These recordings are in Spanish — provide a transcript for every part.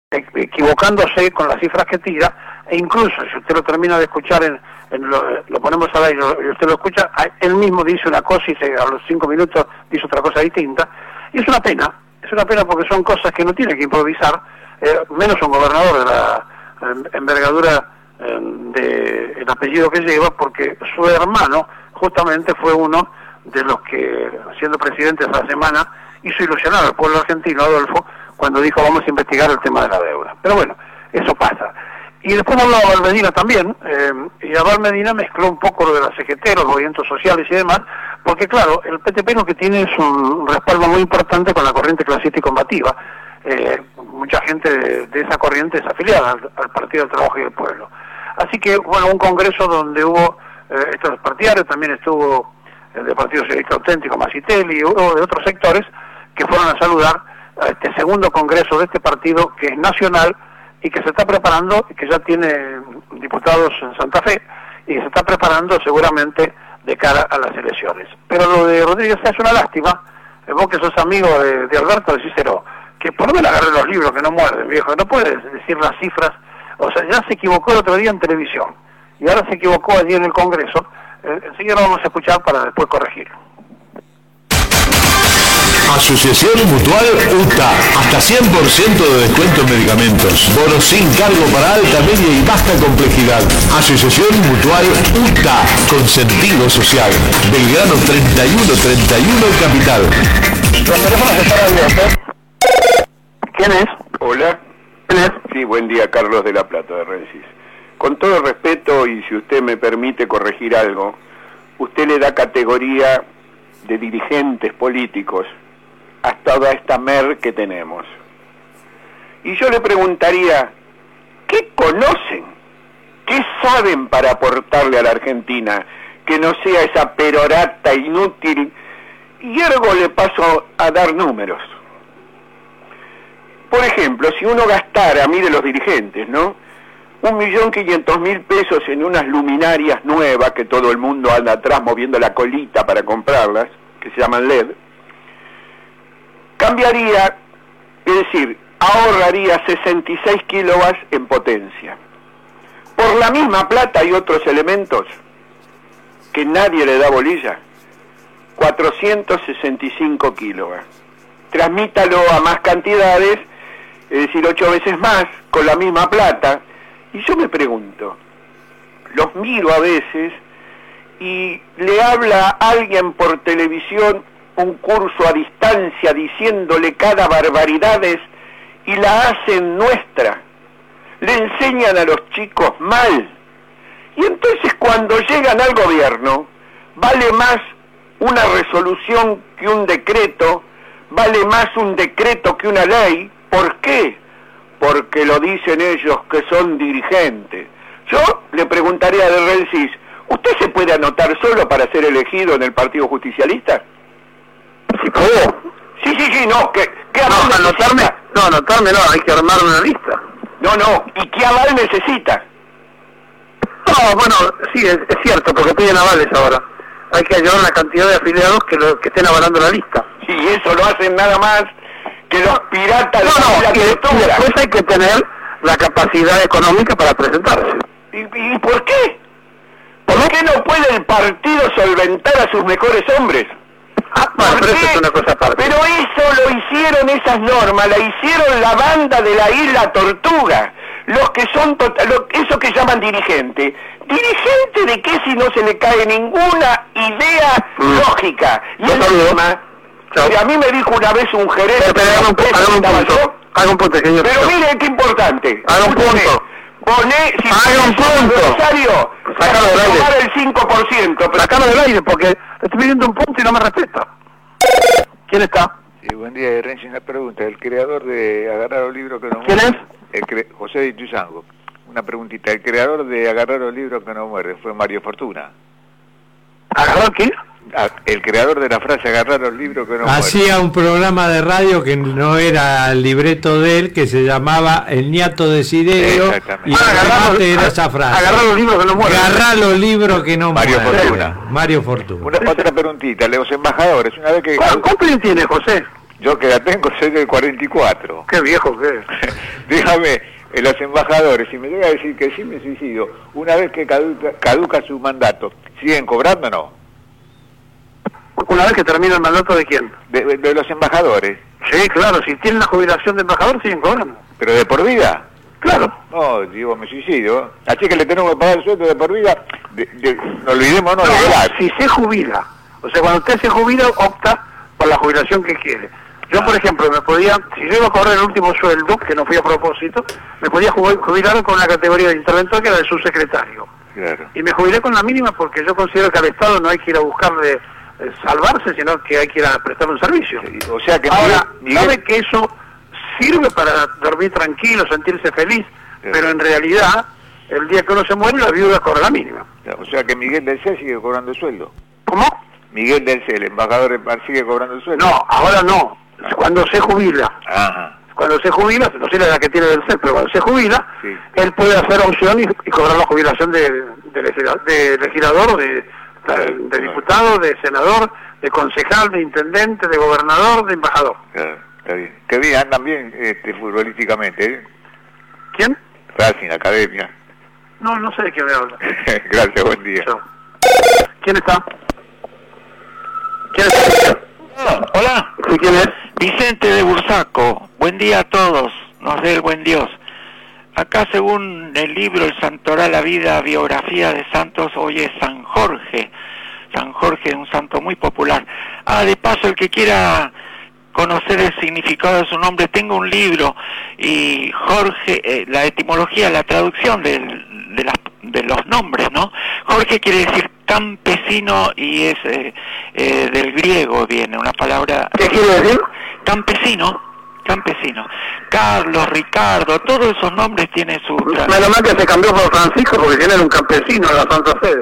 equivocándose con las cifras que tira, e incluso si usted lo termina de escuchar, lo ponemos al aire y usted lo escucha, él mismo dice una cosa y a los 5 minutos dice otra cosa distinta, y es una pena porque son cosas que no tiene que improvisar, menos un gobernador de la envergadura del apellido que lleva, porque su hermano justamente fue uno de los que, siendo presidente esa semana, hizo ilusionar al pueblo argentino, Adolfo, cuando dijo vamos a investigar el tema de la deuda. Pero bueno, eso pasa. Y después hablaba Abal Medina también, y Abal Medina mezcló un poco lo de la CGT, los movimientos sociales y demás, porque claro, el PTP lo que tiene es un respaldo muy importante con la corriente clasista y combativa. Mucha gente de esa corriente es afiliada al Partido del Trabajo y del Pueblo. Así que, bueno, un congreso donde hubo estos partidarios, también estuvo el del Partido Socialista Auténtico, Masitelli, y hubo de otros sectores que fueron a saludar a este segundo congreso de este partido, que es nacional y que se está preparando, y que ya tiene diputados en Santa Fe, y que se está preparando seguramente de cara a las elecciones. Pero lo de Rodríguez es una lástima, vos que sos amigo de Alberto, decíselo, que por lo menos agarré los libros que no muerden, viejo, no puedes decir las cifras, o sea, ya se equivocó el otro día en televisión, y ahora se equivocó allí en el Congreso, enseguida lo vamos a escuchar para después corregirlo. Asociación Mutual UTA, hasta 100% de descuento en medicamentos, bonos sin cargo para alta, media y baja complejidad. Asociación Mutual UTA, con sentido social. Belgrano 3131 Capital. Los teléfonos están abiertos. ¿Quién es? Hola. ¿Quién es? Sí, buen día, Carlos de la Plata, de Rensis. Con todo respeto, y si usted me permite corregir algo, usted le da categoría de dirigentes políticos a toda esta mer que tenemos. Y yo le preguntaría, ¿qué conocen? ¿Qué saben para aportarle a la Argentina? Que no sea esa perorata inútil. Y ergo le paso a dar números. Por ejemplo, si uno gastara, mire los dirigentes, ¿no? 1.500.000 pesos en unas luminarias nuevas que todo el mundo anda atrás moviendo la colita para comprarlas, que se llaman LED, cambiaría, es decir, ahorraría 66 kilowatts en potencia. Por la misma plata y otros elementos que nadie le da bolilla, 465 kilowatts. Transmítalo a más cantidades, es decir, 8 veces más, con la misma plata. Y yo me pregunto, los miro a veces y le habla a alguien por televisión un curso a distancia diciéndole cada barbaridades y la hacen nuestra. Le enseñan a los chicos mal. Y entonces cuando llegan al gobierno, vale más una resolución que un decreto, vale más un decreto que una ley. ¿Por qué? Porque lo dicen ellos que son dirigentes. Yo le preguntaría a De Rensis, ¿usted se puede anotar solo para ser elegido en el Partido Justicialista? Sí, ¿cómo? Sí, no, ¿qué no, anotarme no, hay que armar una lista. No, ¿y qué aval necesita? No, bueno, sí, es cierto, porque piden avales ahora. Hay que ayudar a la cantidad de afiliados que estén avalando la lista. Sí, eso lo hacen nada más que los piratas de la y después hay que tener la capacidad económica para presentarse. ¿Y por qué? ¿Por qué no puede el partido solventar a sus mejores hombres? Bueno, pero eso es una cosa aparte. Pero eso lo hicieron, esas normas, la hicieron la banda de la Isla Tortuga, los que son, eso que llaman dirigente. ¿Dirigente de qué si no se le cae ninguna idea lógica? Y encima, a mí me dijo una vez un gerente... Haga un punto, señor. Pero mire qué importante. Haga un punto. Haga un punto. Sácalo del aire. El 5%. Pero... Sácalo del aire, porque le estoy pidiendo un punto y no me respeta. ¿Quién está? Sí, buen día, Renzi, una pregunta. El creador de Agarrar los libros que no ¿Quién muerden... es? José de Ituzaingó. Una preguntita. El creador de Agarrar los libros que no muerden fue Mario Fortuna. ¿Agarrar qué? El creador de la frase agarrar los libros que no muerden. Hacía un programa de radio que no era el libreto de él, que se llamaba El Niato Desiderio, y era esa frase. Agarrar los libros que no muerden. Agarrar los libros que no Mario muerden. Fortuna. Mario Fortuna. Otra preguntita. Los embajadores, una vez que... ¿Cuánto tiene, José? Yo que la tengo soy del 44. Qué viejo que es. Dígame, los embajadores, si me llega a decir que sí me suicido, una vez que caduca su mandato, ¿siguen cobrando o no? Una vez que termina el mandato de quién? De los embajadores. Sí, claro, si tienen la jubilación de embajador siguen cobrando. ¿Pero de por vida? Claro. No, digo, me suicido. Así que le tenemos que pagar el sueldo de por vida. No olvidémonos No, de volar. si se jubila, o sea, cuando usted se jubila, opta por la jubilación que quiere. Yo, por ejemplo, si yo iba a cobrar el último sueldo, que no fui a propósito, me podía jubilar con una categoría de interventor que era de subsecretario. Claro. Y me jubilé con la mínima porque yo considero que al Estado no hay que ir a buscarle salvarse, sino que hay que ir a prestar un servicio. Sí, o sea que ahora, Miguel... sabe que eso sirve para dormir tranquilo, sentirse feliz, sí. Pero en realidad, el día que uno se muere, la viuda cobra la mínima. O sea que Miguel del Cel sigue cobrando el sueldo. ¿Cómo? Miguel del Cel, el embajador, sigue cobrando el sueldo. No, ahora no. Cuando se jubila. Ajá. Cuando se jubila, no sé la edad que tiene del CEP, pero cuando se jubila, sí. Él puede hacer opción y cobrar la jubilación de legislador, de diputado, de senador, de concejal, de intendente, de gobernador, de embajador. Claro, está bien. Qué bien, andan bien futbolísticamente, ¿eh? ¿Quién? Racing, Academia. No sé de qué me habla. Gracias, buen día. Chao. ¿Quién está? ¿Quién está? Hola. ¿Sí, quién es? Vicente de Bursaco. Buen día a todos. Nos dé el buen Dios. Acá, según el libro El Santoral, la vida, biografía de santos, hoy es San Jorge. San Jorge es un santo muy popular. De paso, el que quiera conocer el significado de su nombre, tengo un libro, y Jorge, la etimología, la traducción de los nombres, ¿no? Jorge quiere decir campesino y es del griego, viene una palabra... ¿Qué quiere decir? Campesino. Carlos, Ricardo, todos esos nombres tienen su... Menos mal que se cambió por Francisco, porque tiene un campesino en la Santa Fe.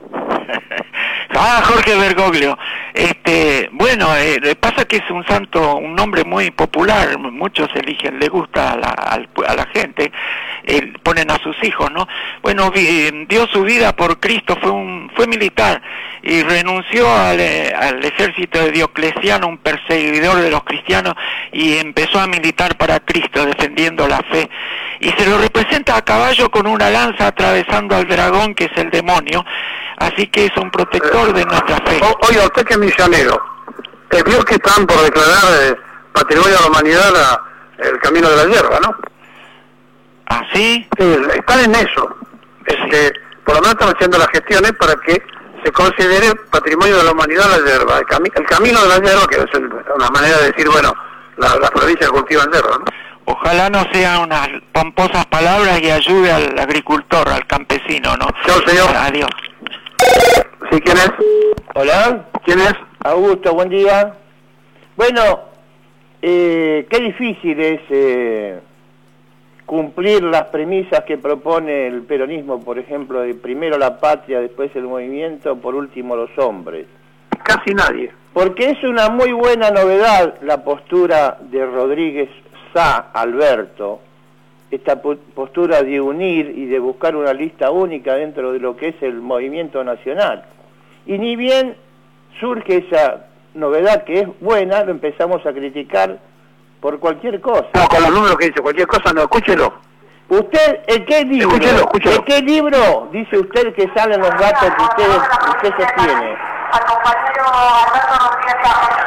Jorge Bergoglio. Bueno, pasa que es un santo, un nombre muy popular, muchos eligen, le gusta a la gente, ponen a sus hijos, ¿no? Bueno, dio su vida por Cristo, fue militar y renunció al ejército de Diocleciano, un perseguidor de los cristianos, y empezó a militar para Cristo, defendiendo la fe. Y se lo representa a caballo con una lanza atravesando al dragón, que es el demonio, así que es un protector de nuestra fe. Oiga, usted que es misionero, vio que están por declarar Patrimonio de la Humanidad el Camino de la Hierba, ¿no? ¿Ah, sí? Están en eso. Por lo menos están haciendo las gestiones para que se considere Patrimonio de la Humanidad la hierba. El Camino de la Hierba, que es una manera de decir, bueno, las provincias cultivan hierba, ¿no? Ojalá no sean unas pomposas palabras y ayude al agricultor, al campesino, ¿no? Chao, señor. Adiós. ¿Sí, quién es? Hola. ¿Quién es? Augusto, buen día. Bueno, qué difícil es cumplir las premisas que propone el peronismo, por ejemplo, de primero la patria, después el movimiento, por último los hombres. Casi nadie. Porque es una muy buena novedad la postura de Rodríguez Sá Alberto, esta postura de unir y de buscar una lista única dentro de lo que es el movimiento nacional. Y ni bien surge esa novedad que es buena, lo empezamos a criticar por cualquier cosa. No, con los números que dice, cualquier cosa no, escúchelo. ¿Usted en qué libro? Escúchelo. ¿En qué libro dice usted que salen los datos que usted sostiene? Al compañero Alberto Rodríguez Sá.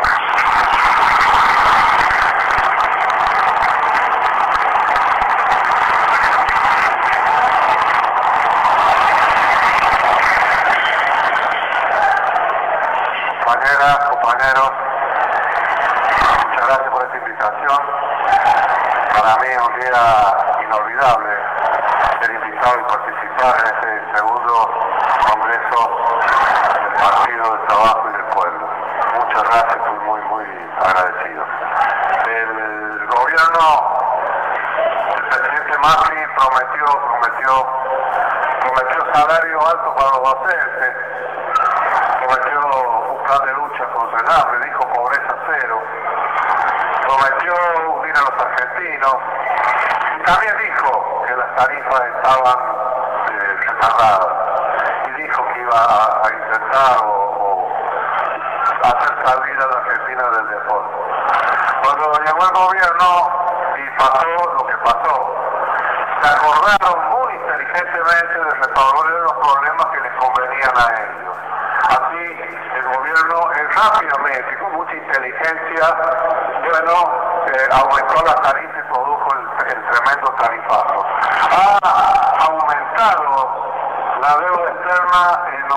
Compañeros, muchas gracias por esta invitación. Para mí es un día inolvidable ser invitado y participar en este segundo congreso del Partido del Trabajo y del Pueblo. Muchas gracias, estoy muy agradecido. El gobierno, el presidente Macri prometió salario alto para los docentes, prometió un plan de lucha contra el hambre, dijo pobreza cero, prometió unir a los argentinos y también dijo que las tarifas estaban retardadas y dijo que iba a intentar o hacer salir a la Argentina Argentina del Deporte. Cuando llegó el gobierno y pasó lo que pasó, se acordaron muy inteligentemente de resolver los problemas que les convenían a ellos. Así, el gobierno rápidamente, con mucha inteligencia, aumentó la tarifa y produjo el tremendo tarifazo. Ha aumentado la deuda externa en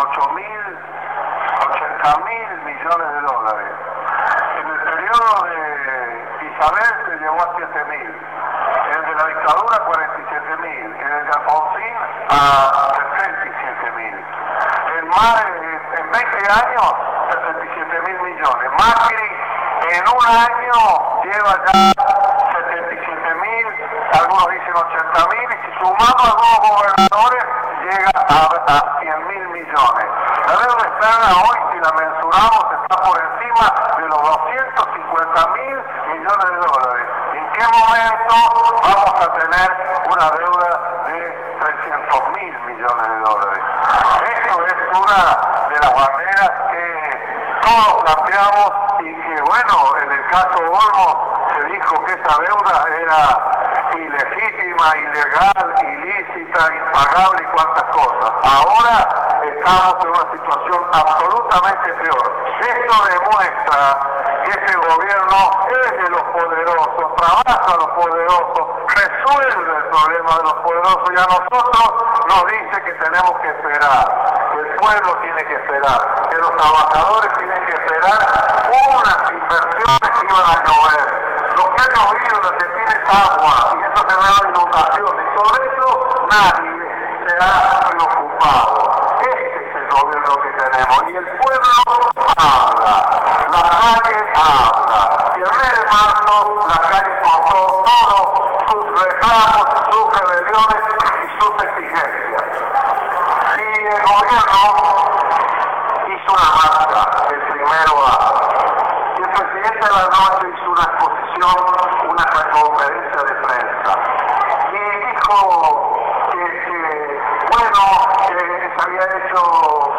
80.000 millones de dólares. En el periodo de Isabel se llegó a 7.000. En el de la dictadura 47.000. En el de Alfonsín a 67.000. En 20 años 77.000 millones. Macri en un año lleva ya 77.000, algunos dicen 80.000, y si sumamos a dos gobernadores llega a 100.000 millones. La deuda externa hoy, si la mensuramos, está por encima de los 250.000 millones de dólares. ¿En qué momento vamos a tener una deuda de 300.000 millones de dólares? Esto es una de las barreras que todos planteamos y que, bueno, en el caso Olmos se dijo que esa deuda era ilegítima, ilegal, ilícita, impagable y cuantas cosas. Ahora estamos en una situación absolutamente peor. Esto demuestra que este gobierno es de los poderosos, trabaja a los poderosos, resuelve el problema de los poderosos, y a nosotros nos dice que tenemos que esperar, que el pueblo tiene que esperar, que los trabajadores tienen que esperar unas inversiones que iban a llover. Lo que han llovido en Argentina es agua, y eso se da inundaciones, y sobre eso nadie se ha preocupado. Este es el gobierno que tenemos, y el pueblo habla, la calle habla, y el mes de marzo la calle cortó todos sus reclamos, sus rebeliones y sus exigencias. Y el gobierno hizo una marcha el 1 y el presidente de la noche hizo una exposición, una conferencia de prensa, y dijo que se había hecho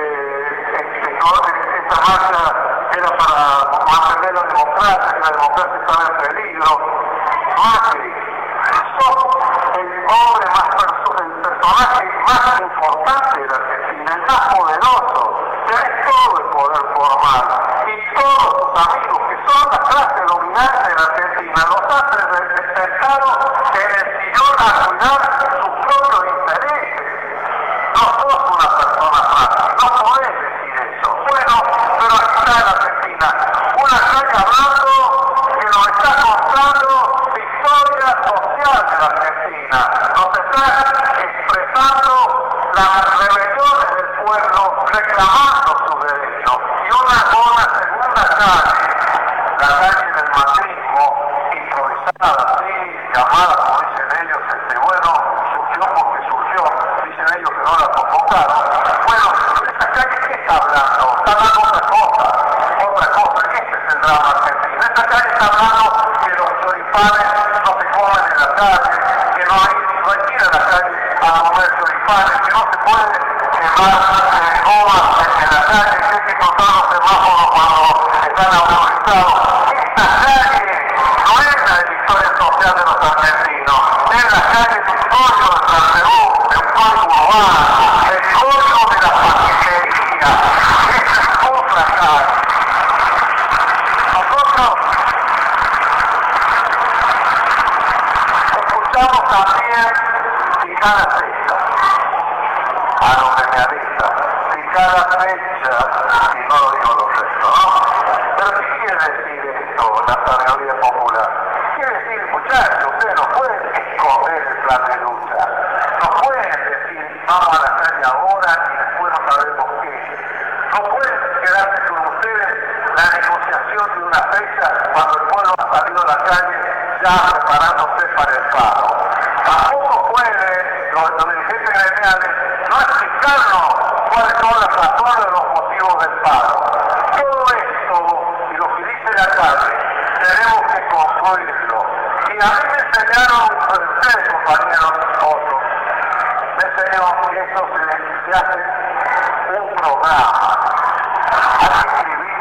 esta marcha era para mantener la democracia, que la democracia estaba en peligro. Macri, sos el personaje más importante de la Argentina, el más poderoso, tenés todo el poder formal, y todos tus amigos, que son la clase dominante de la Argentina, los has sentado en el sillón a cuidar sus propios intereses. No sos una persona fácil, no podés decir eso. Bueno, pero aquí está en Argentina una calle hablando que nos está contando la historia social de la Argentina. Nos está expresando las rebeliones del pueblo, reclamando sus derechos. Y una segunda calle, la calle del macrismo, improvisada, así, llamada, como dicen ellos, surgió porque surgió, dicen ellos que no la convocaron. Bueno, esa calle, ¿qué está hablando? Está hablando otra cosa, este es el drama argentino. Esta calle está hablando que los choripanes no se comen en la calle, que no hay que ir a la calle a comer choripanes, que no se puede quemar gomas en la calle, que hay que cortar los semáforos cuando están autorizados. Esta calle no es la de la historia social de los argentinos, es la calle del código de San Perú, del código urbano, el código de la paquetería. Esta es otra calle. Nosotros escuchamos también picar a fecha a los gremialistas, picar a fecha, y no lo digo los restos, ¿no? Pero ¿qué quiere decir esto, la sabiduría popular? Quiere decir, muchachos, ustedes no pueden esconder el plan de lucha, no pueden decir vamos a la calle ahora y después no sabemos qué, no pueden quedarse con ustedes la negociación de una fecha cuando el pueblo ha salido a la calle ya preparándose para el paro. Tampoco puede los dirigentes gremiales no explicarnos cuáles son las razones de los motivos del paro. Todo esto y lo que dice la calle tenemos que concluirlo. Y a mí me enseñaron, ustedes compañeros, otros, me enseñaron que esto se hace un programa. Hay que escribir un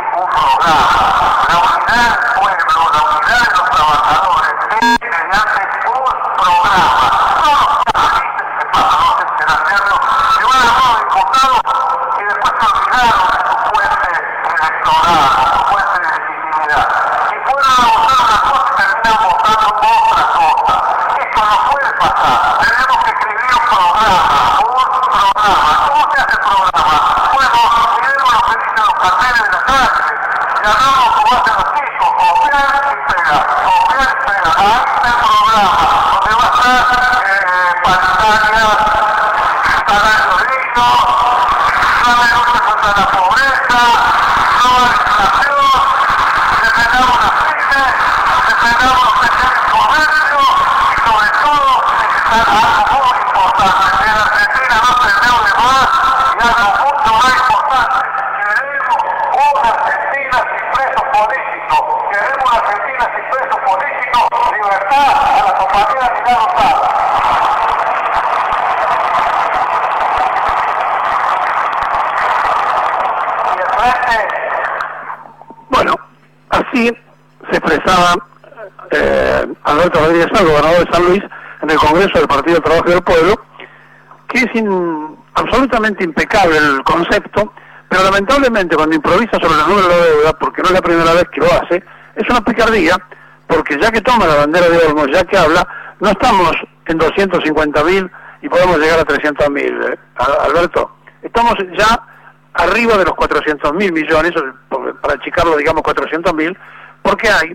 programa. La unidad del pueblo, la unidad de los trabajadores, es mediante un programa. No se pasa, no sé si será cierto, que van a los diputados y después se olvidaron de su fuente electoral, su fuente de legitimidad. Y fueron a votar una cosa y terminan votando otra cosa. Esto no puede pasar. Tenemos que escribir un programa. ¿Cómo se hace el programa? Bueno, miremos lo que dicen los carteles de la calle. Y hablamos como hacen los chicos, copiar y pegar, copiar y pegar. Ahí está el programa, donde va a estar paritaria, salario digno, plan de lucha contra la pobreza, no a la inflación, defendamos las pymes, defendamos los pequeños comercios y sobre todo algo muy importante, que en Argentina no se endeude más y algo mucho más importante, queremos una Argentina sin presos políticos, queremos una Argentina sin presos políticos, libertad a la compañera Milagro Sala. Y el frente... Bueno, así se expresaba Alberto Rodríguez Sá, gobernador de San Luis, en el Congreso del Partido del Trabajo y del Pueblo, que es absolutamente impecable el concepto, pero lamentablemente cuando improvisa sobre los números de la deuda, porque no es la primera vez que lo hace, es una picardía, porque ya que toma la bandera de Olmos, ya que habla, no estamos en 250.000 y podemos llegar a 300.000, Alberto. Estamos ya arriba de los 400.000 millones, para achicarlo digamos 400.000, porque hay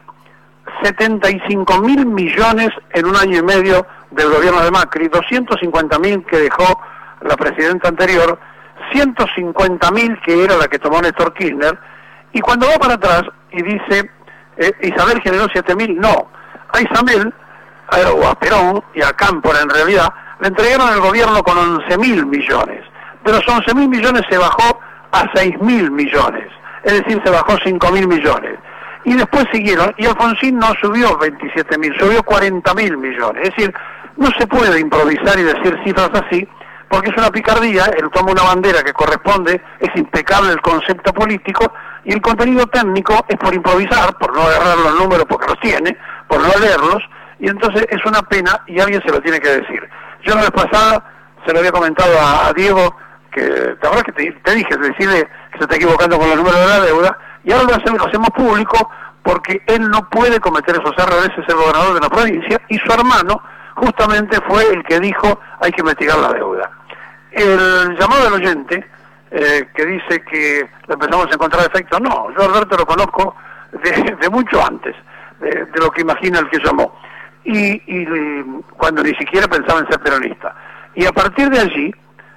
75.000 millones en un año y medio del gobierno de Macri, 250.000 que dejó la presidenta anterior, 150.000 que era la que tomó Néstor Kirchner, y cuando va para atrás y dice Isabel generó 7.000, no, a Isabel, o a Perón y a Cámpora en realidad, le entregaron el gobierno con 11.000 millones, pero esos 11.000 millones se bajó a 6.000 millones, es decir, se bajó 5.000 millones. Y después siguieron, y Alfonsín no subió 27.000, subió 40.000 millones. Es decir, no se puede improvisar y decir cifras así, porque es una picardía, él toma una bandera que corresponde, es impecable el concepto político, y el contenido técnico es por improvisar, por no agarrar los números porque los tiene, por no leerlos, y entonces es una pena y alguien se lo tiene que decir. Yo la vez pasada se lo había comentado a Diego, que te acuerdas que te dije, decirle que se está equivocando con los números de la deuda, y ahora lo hacemos público porque él no puede cometer esos errores, es el gobernador de la provincia, y su hermano justamente fue el que dijo hay que investigar la deuda. El llamado del oyente, que dice que le empezamos a encontrar efectos, no, yo a Alberto lo conozco de mucho antes, de lo que imagina el que llamó, y cuando ni siquiera pensaba en ser peronista. Y a partir de allí,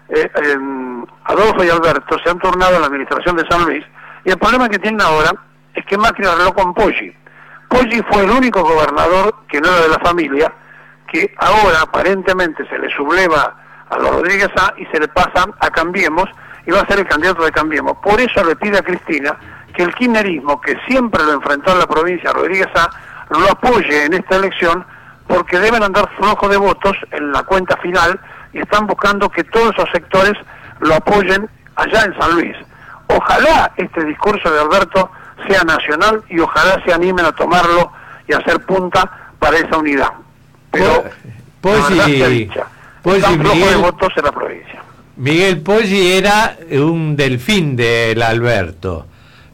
Adolfo y Alberto se han turnado en la administración de San Luis, y el problema que tienen ahora es que Macri arregló con Poggi. Poggi fue el único gobernador que no era de la familia, que ahora aparentemente se le subleva a los Rodríguez Sá y se le pasa a Cambiemos, y va a ser el candidato de Cambiemos. Por eso le pide a Cristina que el kirchnerismo, que siempre lo enfrentó en la provincia Rodríguez Sá, lo apoye en esta elección, porque deben andar flojos de votos en la cuenta final, y están buscando que todos esos sectores lo apoyen allá en San Luis. Ojalá este discurso de Alberto sea nacional y ojalá se animen a tomarlo y a hacer punta para esa unidad. Pero Poggi, están flojos de votos en la provincia. Miguel Poggi era un delfín del Alberto.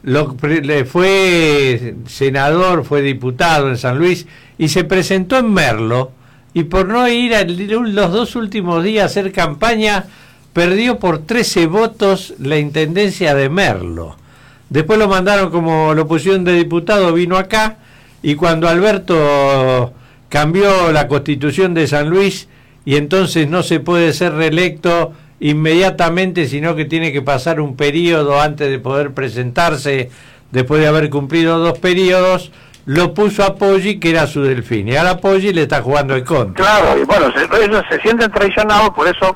Fue senador, fue diputado en San Luis y se presentó en Merlo, y por no ir los 2 últimos días a hacer campaña perdió por 13 votos la intendencia de Merlo. Después lo mandaron, como lo pusieron de diputado, vino acá, y cuando Alberto cambió la constitución de San Luis, y entonces no se puede ser reelecto inmediatamente, sino que tiene que pasar un periodo antes de poder presentarse, después de haber cumplido 2 periodos, lo puso a Poggi, que era su delfín, y ahora Poggi le está jugando el contra. Claro, y bueno, ellos se sienten traicionados, por eso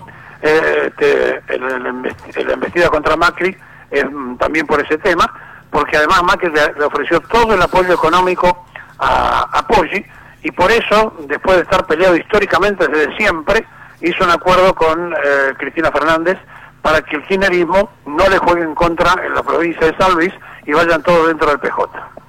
la embestida contra Macri es también por ese tema, porque además Macri le ofreció todo el apoyo económico a Poggi, y por eso, después de estar peleado históricamente desde siempre, hizo un acuerdo con Cristina Fernández para que el kirchnerismo no le juegue en contra en la provincia de San Luis y vayan todos dentro del PJ.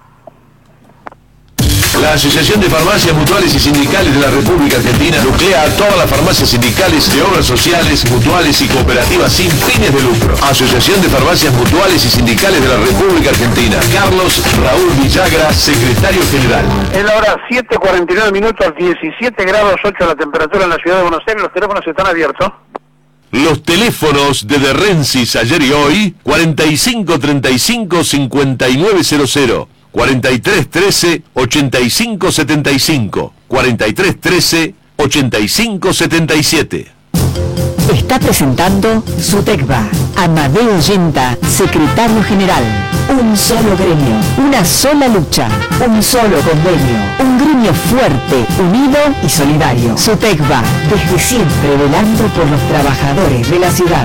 La Asociación de Farmacias Mutuales y Sindicales de la República Argentina nuclea a todas las farmacias sindicales de obras sociales, mutuales y cooperativas sin fines de lucro. Asociación de Farmacias Mutuales y Sindicales de la República Argentina. Carlos Raúl Villagra, secretario general. Es la hora 7:49 minutos, 17 grados 8 la temperatura en la ciudad de Buenos Aires. Los teléfonos están abiertos. Los teléfonos de Rensis ayer y hoy, 4535-5900. 4313-8575, 4313-8577. Está presentando SUTECBA. Amadeo Yenta, secretario general. Un solo gremio, una sola lucha, un solo convenio. Un gremio fuerte, unido y solidario. SUTECBA, desde siempre velando por los trabajadores de la ciudad.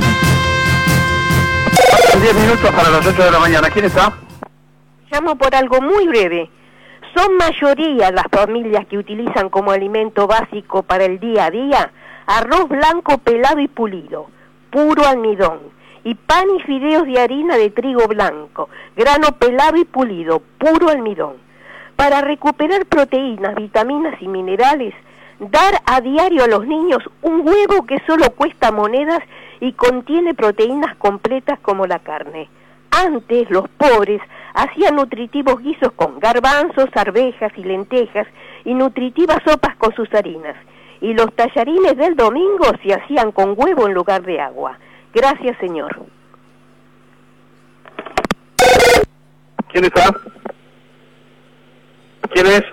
10 minutos para las 8 de la mañana. ¿Quién está? Llamo por algo muy breve. Son mayoría las familias que utilizan como alimento básico para el día a día arroz blanco pelado y pulido, puro almidón, y pan y fideos de harina de trigo blanco, grano pelado y pulido, puro almidón. Para recuperar proteínas, vitaminas y minerales, dar a diario a los niños un huevo que solo cuesta monedas y contiene proteínas completas como la carne. Antes los pobres hacían nutritivos guisos con garbanzos, arvejas y lentejas y nutritivas sopas con sus harinas. Y los tallarines del domingo se hacían con huevo en lugar de agua. Gracias, señor. ¿Quién está? ¿Quién es?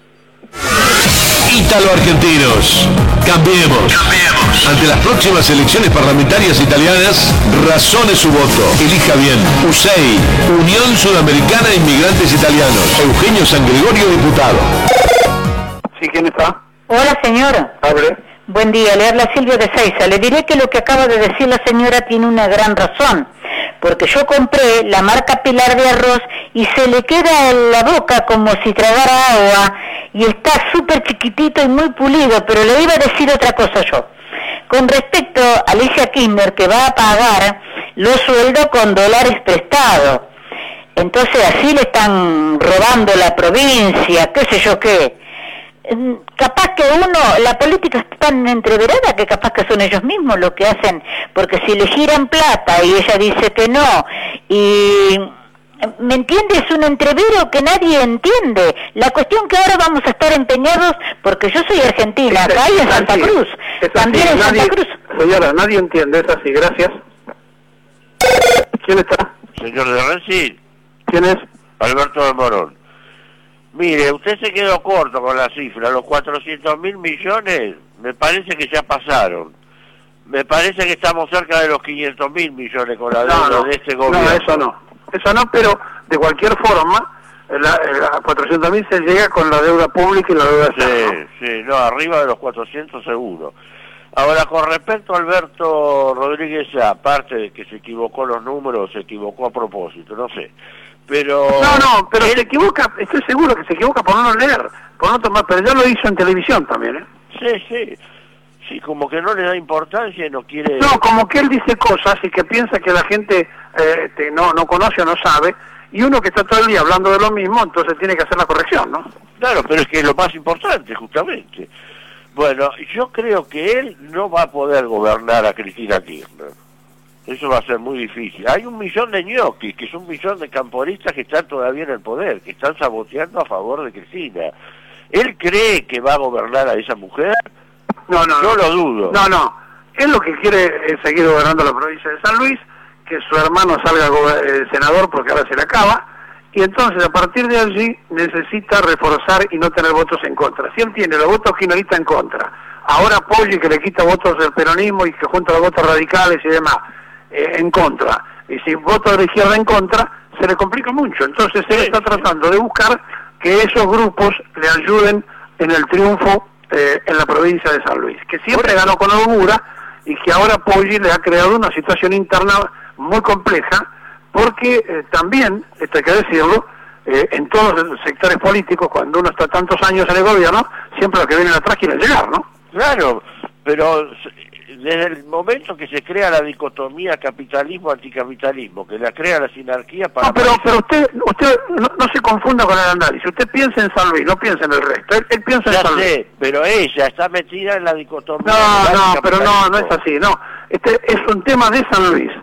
Ítalo-argentinos. Cambiemos. Ante las próximas elecciones parlamentarias italianas, razone su voto. Elija bien. USEI, Unión Sudamericana de Inmigrantes Italianos. Eugenio San Gregorio, diputado. Sí, ¿quién está? Hola, señora. Hable. Buen día, le habla Silvia de Seiza. Le diré que lo que acaba de decir la señora tiene una gran razón, porque yo compré la marca Pilar de arroz y se le queda en la boca como si tragara agua y está súper chiquitito y muy pulido, pero le iba a decir otra cosa yo. Con respecto a Alicia Kirchner, que va a pagar los sueldos con dólares prestados, entonces así le están robando la provincia, qué sé yo qué. Capaz que la política está tan entreverada que capaz que son ellos mismos los que hacen, porque si le giran plata y ella dice que no, y ¿me entiende? Es un entrevero que nadie entiende. La cuestión que ahora vamos a estar empeñados, porque yo soy argentina, acá y en Santa Cruz, también en Santa Cruz. Señora, nadie entiende, es así, gracias. ¿Quién está? Señor de Renzi. ¿Quién es? Alberto de Morón. Mire, usted se quedó corto con la cifra, los 400.000 millones, me parece que ya pasaron. Me parece que estamos cerca de los 500.000 millones con la deuda de este gobierno. No, eso no, pero de cualquier forma, a 400.000 se llega con la deuda pública y la deuda externa. Sí, arriba de los 400 seguro. Ahora, con respecto a Alberto Rodríguez, aparte de que se equivocó los números, se equivocó a propósito, no sé. Pero pero se equivoca, estoy seguro que se equivoca por no leer, por no tomar, pero ya lo hizo en televisión también, ¿eh? Sí, como que no le da importancia y no quiere... No, como que él dice cosas y que piensa que la gente no conoce o no sabe, y uno que está todo el día hablando de lo mismo, entonces tiene que hacer la corrección, ¿no? Claro, pero es que es lo más importante, justamente. Bueno, yo creo que él no va a poder gobernar a Cristina Kirchner. Eso va a ser muy difícil. Hay 1 millón de ñoquis, que es 1 millón de camporistas que están todavía en el poder, que están saboteando a favor de Cristina. ¿Él cree que va a gobernar a esa mujer? No. Yo lo dudo. No. Él lo que quiere es seguir gobernando la provincia de San Luis, que su hermano salga senador porque ahora se le acaba, y entonces a partir de allí necesita reforzar y no tener votos en contra. Si él tiene los votos kirchneristas en contra, ahora apoya y que le quita votos del peronismo y que junta los votos radicales y demás, en contra, y si votos de la izquierda en contra, se le complica mucho. Entonces él está tratando de buscar que esos grupos le ayuden en el triunfo en la provincia de San Luis, que siempre ganó con holgura y que ahora Poggi le ha creado una situación interna muy compleja, porque también, esto hay que decirlo, en todos los sectores políticos, cuando uno está tantos años en el gobierno, siempre los que vienen atrás quieren llegar, ¿no? Claro, pero desde el momento que se crea la dicotomía capitalismo-anticapitalismo, que la crea la sinarquía para... No, pero usted no se confunda con el análisis. Usted piensa en San Luis, no piensa en el resto. Él piensa en San Luis. Pero ella está metida en la dicotomía... No, pero no es así, no. Este es un tema de San Luis.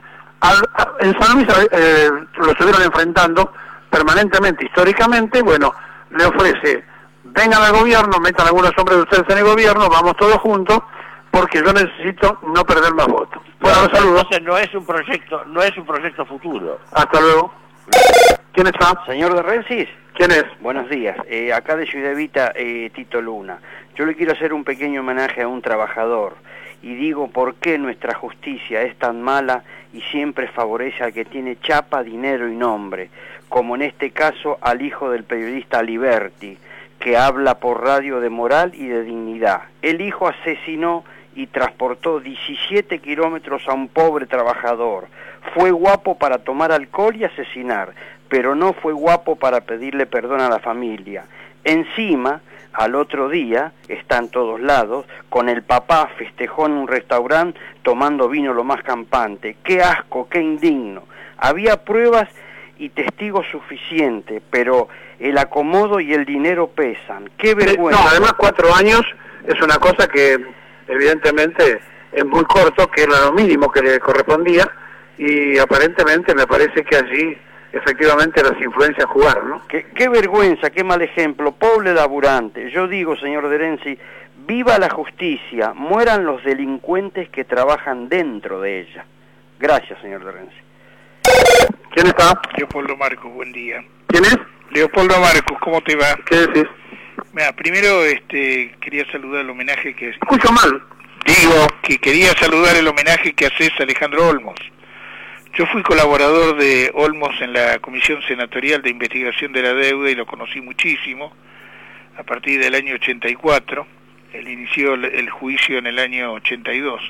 En San Luis lo estuvieron enfrentando permanentemente, históricamente. Bueno, le ofrece, vengan al gobierno, metan algunos hombres de ustedes en el gobierno, vamos todos juntos, porque yo necesito no perder más votos. Bueno, los saludos. Entonces no es un proyecto futuro. Hasta luego. ¿Quién está? Señor de Rensis. ¿Quién es? Buenos días. Acá de Ciudad Evita, Tito Luna. Yo le quiero hacer un pequeño homenaje a un trabajador. Y digo, ¿por qué nuestra justicia es tan mala y siempre favorece al que tiene chapa, dinero y nombre? Como en este caso al hijo del periodista Liberti, que habla por radio de moral y de dignidad. El hijo asesinó y transportó 17 kilómetros a un pobre trabajador. Fue guapo para tomar alcohol y asesinar, pero no fue guapo para pedirle perdón a la familia. Encima, al otro día, está en todos lados, con el papá festejó en un restaurante tomando vino lo más campante. ¡Qué asco, qué indigno! Había pruebas y testigos suficientes, pero el acomodo y el dinero pesan. ¡Qué vergüenza! No, además 4 años es una cosa que evidentemente es muy corto, que era lo mínimo que le correspondía, y aparentemente me parece que allí efectivamente las influencias jugaron, ¿no? Qué vergüenza, qué mal ejemplo, pobre laburante. Yo digo, señor De Renzi, viva la justicia, mueran los delincuentes que trabajan dentro de ella. Gracias, señor De Renzi. ¿Quién está? Leopoldo Marcos, buen día. ¿Quién es? Leopoldo Marcos, ¿cómo te va? ¿Qué decís? Mira, primero quería saludar el homenaje que... Escucho mal. Digo que quería saludar el homenaje que haces a Alejandro Olmos. Yo fui colaborador de Olmos en la Comisión Senatorial de Investigación de la Deuda y lo conocí muchísimo a partir del año 84. Él inició el juicio en el año 82.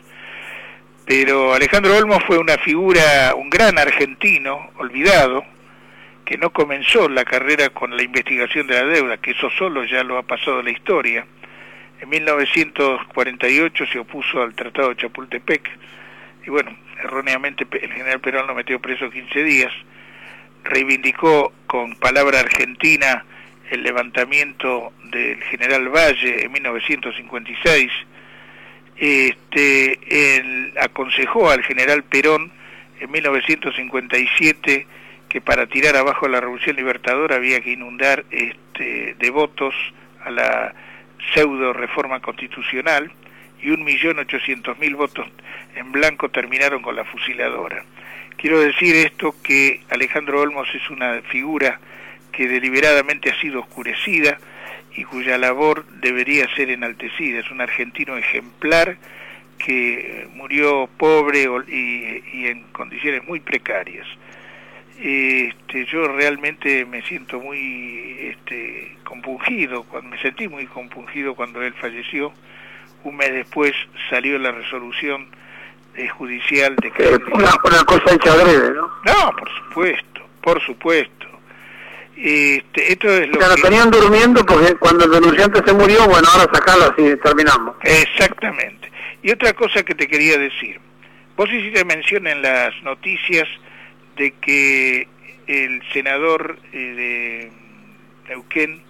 Pero Alejandro Olmos fue una figura, un gran argentino olvidado, que no comenzó la carrera con la investigación de la deuda, que eso solo ya lo ha pasado la historia. En 1948 se opuso al Tratado de Chapultepec, y bueno, erróneamente el general Perón lo metió preso 15 días, reivindicó con palabra argentina el levantamiento del general Valle en 1956, él aconsejó al general Perón en 1957 que para tirar abajo la Revolución Libertadora había que inundar de votos a la pseudo reforma constitucional, y 1.800.000 votos en blanco terminaron con la fusiladora. Quiero decir esto, que Alejandro Olmos es una figura que deliberadamente ha sido oscurecida y cuya labor debería ser enaltecida. Es un argentino ejemplar que murió pobre y en condiciones muy precarias. Yo realmente me siento muy compungido, me sentí muy compungido cuando él falleció. Un mes después salió la resolución judicial de que... Una cosa hecha adrede, ¿no? No, por supuesto. Esto es lo que... tenían durmiendo porque cuando el denunciante se murió, bueno, ahora sacalo así terminamos. Exactamente. Y otra cosa que te quería decir. Vos hiciste mención en las noticias de que el senador de Neuquén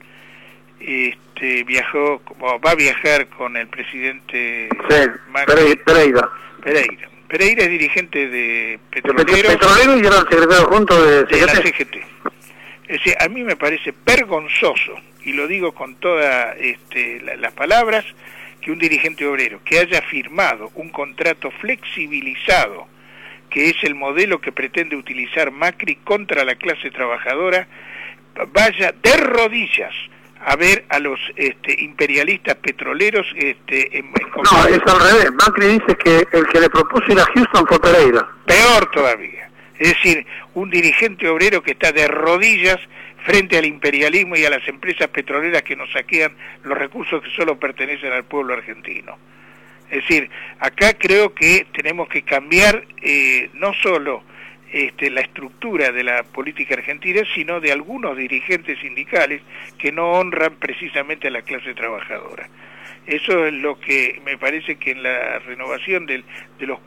va a viajar con el presidente Macri. Pereira. Pereira es dirigente de Petroleros. Petrolero y era el secretario junto de la CGT. Es decir, a mí me parece vergonzoso, y lo digo con todas las palabras, que un dirigente obrero que haya firmado un contrato flexibilizado, que es el modelo que pretende utilizar Macri contra la clase trabajadora, vaya de rodillas a ver a los imperialistas petroleros No, es al revés. Macri dice que el que le propuso ir a Houston fue Pereira. Peor todavía. Es decir, un dirigente obrero que está de rodillas frente al imperialismo y a las empresas petroleras que nos saquean los recursos que solo pertenecen al pueblo argentino. Es decir, acá creo que tenemos que cambiar no solo la estructura de la política argentina, sino de algunos dirigentes sindicales que no honran precisamente a la clase trabajadora. Eso es lo que me parece que en la renovación de los